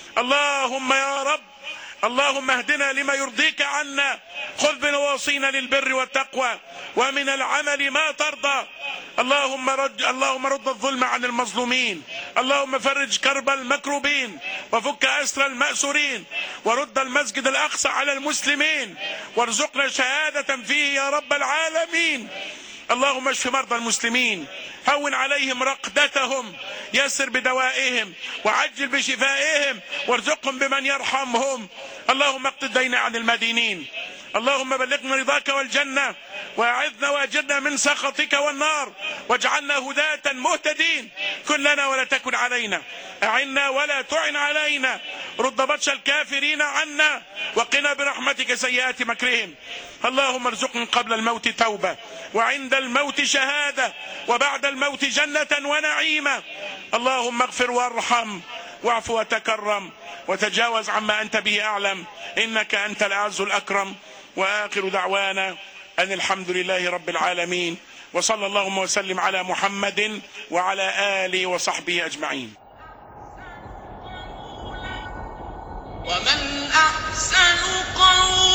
اللهم يا رب، اللهم اهدنا لما يرضيك عنا، خذ بنواصينا للبر والتقوى ومن العمل ما ترضى. اللهم رد اللهم رد الظلم عن المظلومين، اللهم فرج كرب المكروبين، وفك أسر المأسورين، ورد المسجد الأقصى على المسلمين، وارزقنا شهادة فيه يا رب العالمين. اللهم اشف مرضى المسلمين، هون عليهم رقدتهم، يسر بدوائهم، وعجل بشفائهم، وارزقهم بمن يرحمهم. اللهم اقض الدين عن المدينين، اللهم بلغنا رضاك والجنة، واعذنا واجرنا من سخطك والنار، واجعلنا هداة مهتدين. كن لنا ولا تكن علينا، أعنا ولا تعن علينا، رد بطش الكافرين عنا، وقنا برحمتك سيئات مكرهم. اللهم ارزقنا قبل الموت توبة، وعند الموت شهادة، وبعد الموت جنة ونعيمة. اللهم اغفر وارحم، واعف وتكرم، وتجاوز عما أنت به أعلم، إنك أنت الأعز الأكرم. وآخر دعوانا أن الحمد لله رب العالمين، وصلى اللهم وسلم على محمد وعلى آله وصحبه أجمعين. ومن أحسن قولا